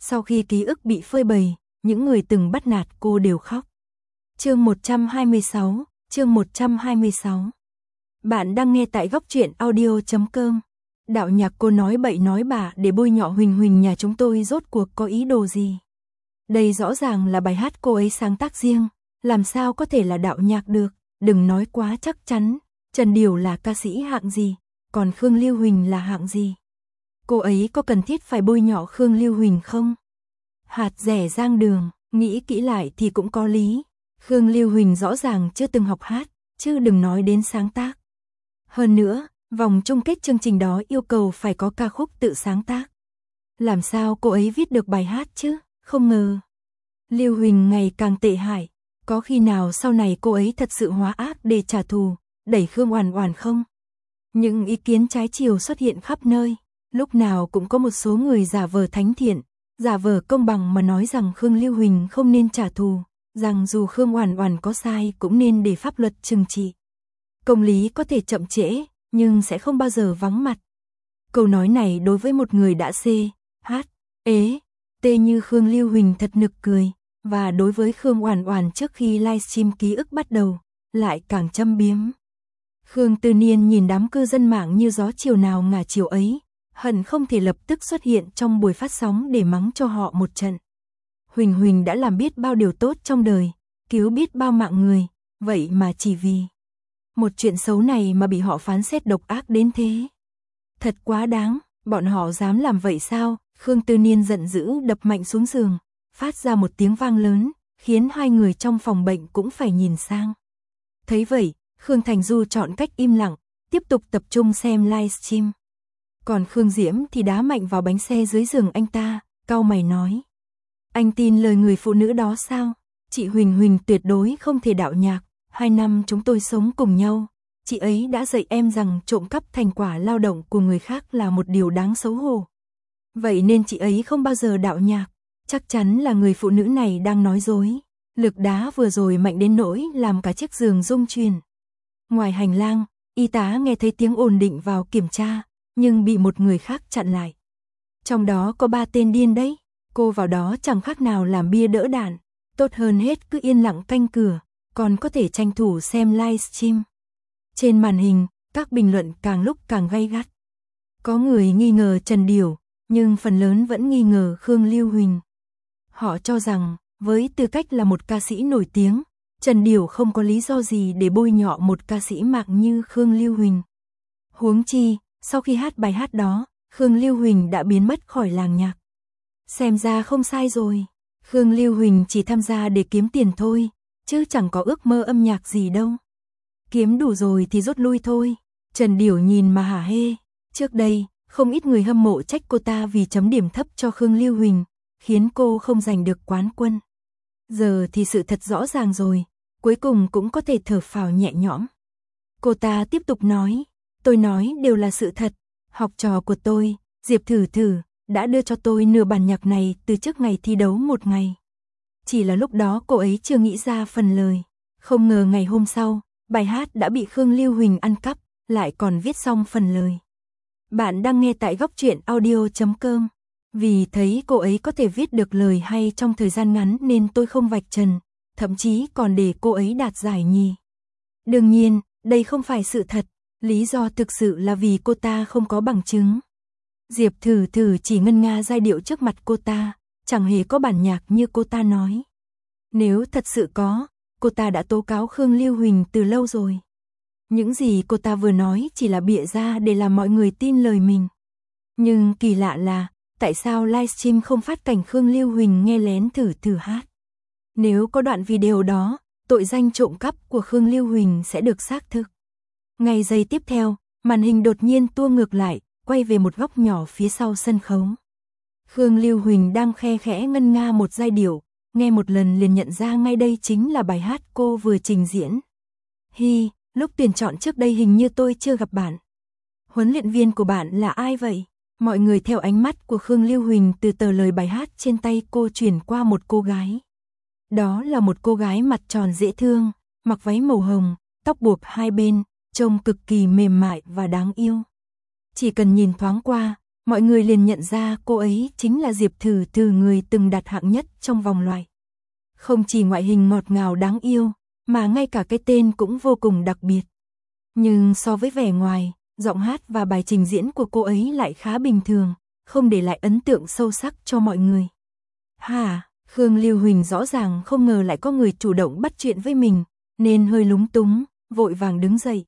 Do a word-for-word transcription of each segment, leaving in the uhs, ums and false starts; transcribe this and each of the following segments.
Sau khi ký ức bị phơi bày, những người từng bắt nạt cô đều khóc. Chương một trăm hai mươi sáu, chương một trăm hai mươi sáu. Bạn đang nghe tại góc truyện audio chấm com. Đạo nhạc cô nói bậy nói bạ để bôi nhọ Huỳnh Huỳnh nhà chúng tôi rốt cuộc có ý đồ gì? Đây rõ ràng là bài hát cô ấy sáng tác riêng, làm sao có thể là đạo nhạc được, đừng nói quá chắc chắn. Trần Điều là ca sĩ hạng gì, còn Khương Lưu Huỳnh là hạng gì? Cô ấy có cần thiết phải bôi nhọ Khương Lưu Huỳnh không? Hạt rẻ giang đường, nghĩ kỹ lại thì cũng có lý. Khương Lưu Huỳnh rõ ràng chưa từng học hát, chứ đừng nói đến sáng tác. Hơn nữa, vòng chung kết chương trình đó yêu cầu phải có ca khúc tự sáng tác. Làm sao cô ấy viết được bài hát chứ? Không ngờ. Lưu Huỳnh ngày càng tệ hại, có khi nào sau này cô ấy thật sự hóa ác để trả thù, đẩy Khương Oản Oản không? Những ý kiến trái chiều xuất hiện khắp nơi, lúc nào cũng có một số người giả vờ thánh thiện, giả vờ công bằng mà nói rằng Khương Lưu Huỳnh không nên trả thù, rằng dù Khương Oản Oản có sai cũng nên để pháp luật trừng trị. Công lý có thể chậm trễ, nhưng sẽ không bao giờ vắng mặt. Câu nói này đối với một người đã C, H, ế, T như Khương Lưu Huỳnh thật nực cười, và đối với Khương Oản Oản trước khi livestream ký ức bắt đầu, lại càng châm biếm. Khương Tư Niên nhìn đám cư dân mạng như gió chiều nào ngả chiều ấy, hận không thể lập tức xuất hiện trong buổi phát sóng để mắng cho họ một trận. Huỳnh Huỳnh đã làm biết bao điều tốt trong đời, cứu biết bao mạng người, vậy mà chỉ vì một chuyện xấu này mà bị họ phán xét độc ác đến thế. Thật quá đáng, bọn họ dám làm vậy sao? Khương Tư Niên giận dữ đập mạnh xuống giường, phát ra một tiếng vang lớn, khiến hai người trong phòng bệnh cũng phải nhìn sang. Thấy vậy, Khương Thành Du chọn cách im lặng, tiếp tục tập trung xem livestream. Còn Khương Diễm thì đá mạnh vào bánh xe dưới giường anh ta, cau mày nói. Anh tin lời người phụ nữ đó sao? Chị Huỳnh Huỳnh tuyệt đối không thể đạo nhạc, hai năm chúng tôi sống cùng nhau. Chị ấy đã dạy em rằng trộm cắp thành quả lao động của người khác là một điều đáng xấu hổ. Vậy nên chị ấy không bao giờ đạo nhạc, chắc chắn là người phụ nữ này đang nói dối. Lực đá vừa rồi mạnh đến nỗi làm cả chiếc giường rung chuyển. Ngoài hành lang, y tá nghe thấy tiếng ồn định vào kiểm tra, nhưng bị một người khác chặn lại. Trong đó có ba tên điên đấy, cô vào đó chẳng khác nào làm bia đỡ đạn, tốt hơn hết cứ yên lặng canh cửa, còn có thể tranh thủ xem livestream. Trên màn hình, các bình luận càng lúc càng gay gắt. Có người nghi ngờ Trần Điều, nhưng phần lớn vẫn nghi ngờ Khương Lưu Huỳnh. Họ cho rằng, với tư cách là một ca sĩ nổi tiếng, Trần Điều không có lý do gì để bôi nhọ một ca sĩ mạng như Khương Lưu Huỳnh. Huống chi, sau khi hát bài hát đó, Khương Lưu Huỳnh đã biến mất khỏi làng nhạc. Xem ra không sai rồi, Khương Lưu Huỳnh chỉ tham gia để kiếm tiền thôi, chứ chẳng có ước mơ âm nhạc gì đâu. Kiếm đủ rồi thì rút lui thôi. Trần Điều nhìn mà hả hê. Trước đây, không ít người hâm mộ trách cô ta vì chấm điểm thấp cho Khương Lưu Huỳnh, khiến cô không giành được quán quân. Giờ thì sự thật rõ ràng rồi, cuối cùng cũng có thể thở phào nhẹ nhõm. Cô ta tiếp tục nói, tôi nói đều là sự thật, học trò của tôi, Diệp Thử Thử, đã đưa cho tôi nửa bản nhạc này từ trước ngày thi đấu một ngày. Chỉ là lúc đó cô ấy chưa nghĩ ra phần lời, không ngờ ngày hôm sau, bài hát đã bị Khương Lưu Huỳnh ăn cắp, lại còn viết xong phần lời. Bạn đang nghe tại góc truyện audio chấm com. Vì thấy cô ấy có thể viết được lời hay trong thời gian ngắn nên tôi không vạch trần, thậm chí còn để cô ấy đạt giải nhì. Đương nhiên, đây không phải sự thật, lý do thực sự là vì cô ta không có bằng chứng. Diệp Thử Thử chỉ ngân nga giai điệu trước mặt cô ta, chẳng hề có bản nhạc như cô ta nói. Nếu thật sự có, cô ta đã tố cáo Khương Lưu Huỳnh từ lâu rồi. Những gì cô ta vừa nói chỉ là bịa ra để làm mọi người tin lời mình. Nhưng kỳ lạ là, tại sao livestream không phát cảnh Khương Lưu Huỳnh nghe lén Thử Thử hát? Nếu có đoạn video đó, tội danh trộm cắp của Khương Lưu Huỳnh sẽ được xác thực. Ngay giây tiếp theo, màn hình đột nhiên tua ngược lại, quay về một góc nhỏ phía sau sân khấu. Khương Lưu Huỳnh đang khe khẽ ngân nga một giai điệu, nghe một lần liền nhận ra ngay đây chính là bài hát cô vừa trình diễn. Hi, lúc tuyển chọn trước đây hình như tôi chưa gặp bạn. Huấn luyện viên của bạn là ai vậy? Mọi người theo ánh mắt của Khương Lưu Huỳnh từ tờ lời bài hát trên tay cô chuyển qua một cô gái. Đó là một cô gái mặt tròn dễ thương, mặc váy màu hồng, tóc buộc hai bên, trông cực kỳ mềm mại và đáng yêu. Chỉ cần nhìn thoáng qua, mọi người liền nhận ra cô ấy chính là Diệp Thử Thử, người từng đạt hạng nhất trong vòng loại. Không chỉ ngoại hình ngọt ngào đáng yêu, mà ngay cả cái tên cũng vô cùng đặc biệt. Nhưng so với vẻ ngoài, giọng hát và bài trình diễn của cô ấy lại khá bình thường, không để lại ấn tượng sâu sắc cho mọi người. Hả, Khương Lưu Huỳnh rõ ràng không ngờ lại có người chủ động bắt chuyện với mình, nên hơi lúng túng, vội vàng đứng dậy.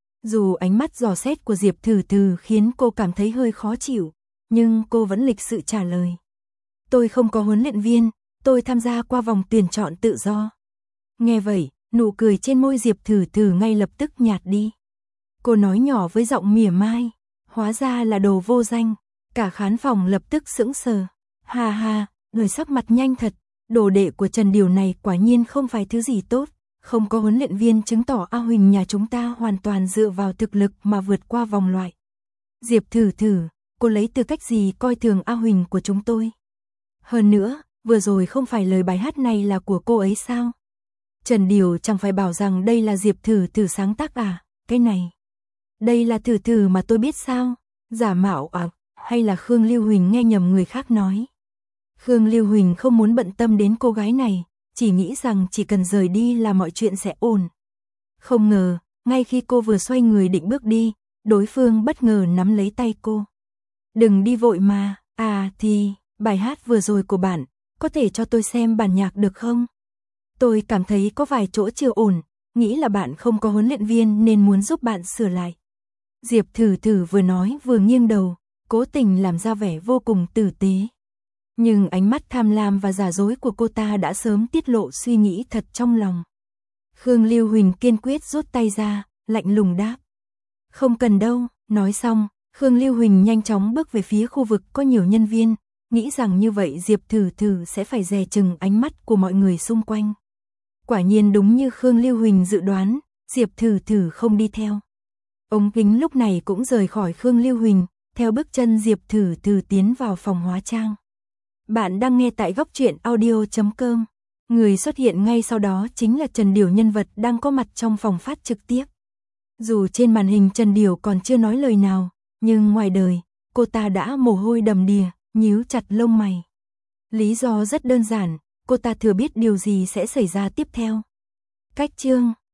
Dù ánh mắt dò xét của Diệp Thử Thử khiến cô cảm thấy hơi khó chịu, nhưng cô vẫn lịch sự trả lời. Tôi không có huấn luyện viên, tôi tham gia qua vòng tuyển chọn tự do. Nghe vậy, nụ cười trên môi Diệp Thử Thử ngay lập tức nhạt đi. Cô nói nhỏ với giọng mỉa mai, hóa ra là đồ vô danh. Cả khán phòng lập tức sững sờ. Ha ha, người sắc mặt nhanh thật, đồ đệ của Trần Điều này quả nhiên không phải thứ gì tốt. Không có huấn luyện viên chứng tỏ A Huỳnh nhà chúng ta hoàn toàn dựa vào thực lực mà vượt qua vòng loại. Diệp Thử Thử, cô lấy tư cách gì coi thường A Huỳnh của chúng tôi? Hơn nữa, vừa rồi không phải lời bài hát này là của cô ấy sao? Trần Điều chẳng phải bảo rằng đây là Diệp Thử Thử sáng tác à? Cái này, đây là Thử Thử mà tôi biết sao? Giả mạo à? Hay là Khương Lưu Huỳnh nghe nhầm người khác nói? Khương Lưu Huỳnh không muốn bận tâm đến cô gái này, chỉ nghĩ rằng chỉ cần rời đi là mọi chuyện sẽ ổn. Không ngờ, ngay khi cô vừa xoay người định bước đi, đối phương bất ngờ nắm lấy tay cô. Đừng đi vội mà, à thì, bài hát vừa rồi của bạn, có thể cho tôi xem bản nhạc được không? Tôi cảm thấy có vài chỗ chưa ổn, nghĩ là bạn không có huấn luyện viên nên muốn giúp bạn sửa lại. Diệp Thử Thử vừa nói vừa nghiêng đầu, cố tình làm ra vẻ vô cùng tử tế. Nhưng ánh mắt tham lam và giả dối của cô ta đã sớm tiết lộ suy nghĩ thật trong lòng. Khương Lưu Huỳnh kiên quyết rút tay ra, lạnh lùng đáp. Không cần đâu, nói xong, Khương Lưu Huỳnh nhanh chóng bước về phía khu vực có nhiều nhân viên, nghĩ rằng như vậy Diệp Thử Thử sẽ phải dè chừng ánh mắt của mọi người xung quanh. Quả nhiên đúng như Khương Lưu Huỳnh dự đoán, Diệp Thử Thử không đi theo. Ống kính lúc này cũng rời khỏi Khương Lưu Huỳnh, theo bước chân Diệp Thử Thử tiến vào phòng hóa trang. Bạn đang nghe tại góc truyện audio chấm com. Người xuất hiện ngay sau đó chính là Trần Điều, nhân vật đang có mặt trong phòng phát trực tiếp. Dù trên màn hình Trần Điều còn chưa nói lời nào, nhưng ngoài đời, cô ta đã mồ hôi đầm đìa, nhíu chặt lông mày. Lý do rất đơn giản, cô ta thừa biết điều gì sẽ xảy ra tiếp theo. Cách chương